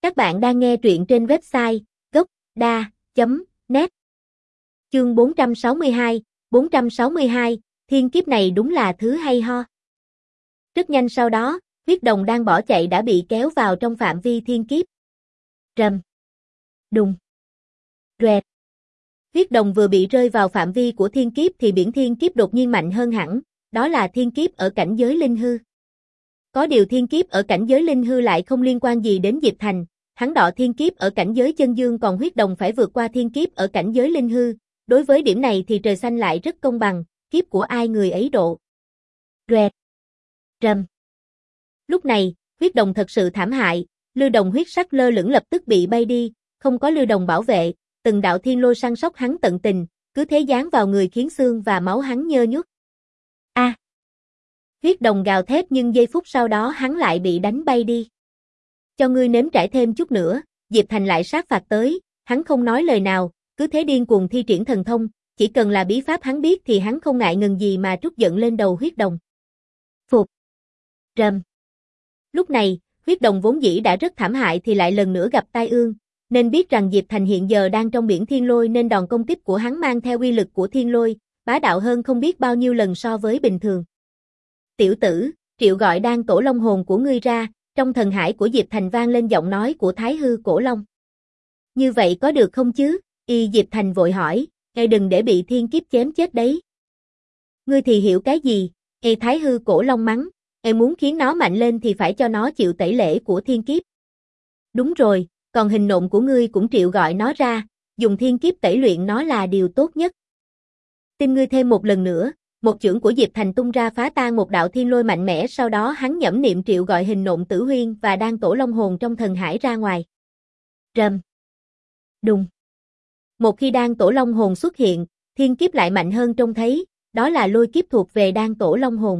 Các bạn đang nghe truyện trên website gocda.net. Chương 462, thiên kiếp này đúng là thứ hay ho. Rất nhanh sau đó, huyết đồng đang bỏ chạy đã bị kéo vào trong phạm vi thiên kiếp. Rầm, đùng, rẹt. Huyết đồng vừa bị rơi vào phạm vi của thiên kiếp thì biển thiên kiếp đột nhiên mạnh hơn hẳn, đó là thiên kiếp ở cảnh giới linh hư. Có điều thiên kiếp ở cảnh giới linh hư lại không liên quan gì đến Diệp Thành, hắn đọ thiên kiếp ở cảnh giới chân dương còn huyết đồng phải vượt qua thiên kiếp ở cảnh giới linh hư, đối với điểm này thì trời xanh lại rất công bằng, kiếp của ai người ấy độ. Rẹt, rầm. Lúc này, huyết đồng thật sự thảm hại, lưu đồng huyết sắc lơ lửng lập tức bị bay đi, không có lưu đồng bảo vệ, từng đạo thiên lôi săn sóc hắn tận tình, cứ thế giáng vào người khiến xương và máu hắn nhơ nhuốc. A! Huyết đồng gào thét nhưng giây phút sau đó hắn lại bị đánh bay đi. Cho ngươi nếm trải thêm chút nữa, Diệp Thành lại sát phạt tới, hắn không nói lời nào, cứ thế điên cuồng thi triển thần thông, chỉ cần là bí pháp hắn biết thì hắn không ngại ngần gì mà trút giận lên đầu huyết đồng. Phục! Rầm! Lúc này, huyết đồng vốn dĩ đã rất thảm hại thì lại lần nữa gặp tai ương, nên biết rằng Diệp Thành hiện giờ đang trong biển thiên lôi nên đòn công kích của hắn mang theo uy lực của thiên lôi, bá đạo hơn không biết bao nhiêu lần so với bình thường. Tiểu tử, triệu gọi đan tổ long hồn của ngươi ra, trong thần hải của Diệp Thành vang lên giọng nói của Thái Hư Cổ Long. Như vậy có được không chứ? Diệp Thành vội hỏi, ngươi đừng để bị thiên kiếp chém chết đấy. Ngươi thì hiểu cái gì? Thái Hư Cổ Long mắng, muốn khiến nó mạnh lên thì phải cho nó chịu tẩy lễ của thiên kiếp. Đúng rồi, còn hình nộm của ngươi cũng triệu gọi nó ra, dùng thiên kiếp tẩy luyện nó là điều tốt nhất. Tin ngươi thêm một lần nữa, một chưởng của Diệp Thành tung ra phá tan một đạo thiên lôi mạnh mẽ, sau đó hắn nhẩm niệm triệu gọi hình nộm Tử Huyên và đan tổ long hồn trong thần hải ra ngoài. Rầm, đùng. Một khi đan tổ long hồn xuất hiện, thiên kiếp lại mạnh hơn trông thấy, đó là lôi kiếp thuộc về đan tổ long hồn.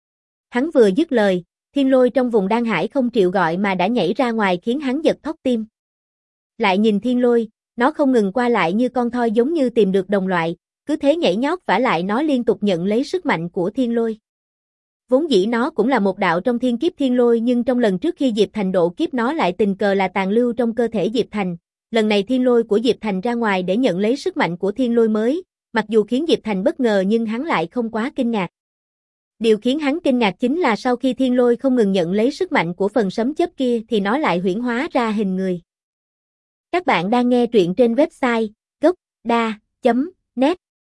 Hắn vừa dứt lời, thiên lôi trong vùng đan hải không triệu gọi mà đã nhảy ra ngoài khiến hắn giật thót tim. Lại nhìn thiên lôi, nó không ngừng qua lại như con thoi giống như tìm được đồng loại, cứ thế nhảy nhót vả lại nó liên tục nhận lấy sức mạnh của thiên lôi. Vốn dĩ nó cũng là một đạo trong thiên kiếp thiên lôi nhưng trong lần trước khi Diệp Thành độ kiếp nó lại tình cờ là tàn lưu trong cơ thể Diệp Thành, lần này thiên lôi của Diệp Thành ra ngoài để nhận lấy sức mạnh của thiên lôi mới, mặc dù khiến Diệp Thành bất ngờ nhưng hắn lại không quá kinh ngạc. Điều khiến hắn kinh ngạc chính là sau khi thiên lôi không ngừng nhận lấy sức mạnh của phần sấm chớp kia thì nó lại huyễn hóa ra hình người. Các bạn đang nghe truyện trên website gocda.net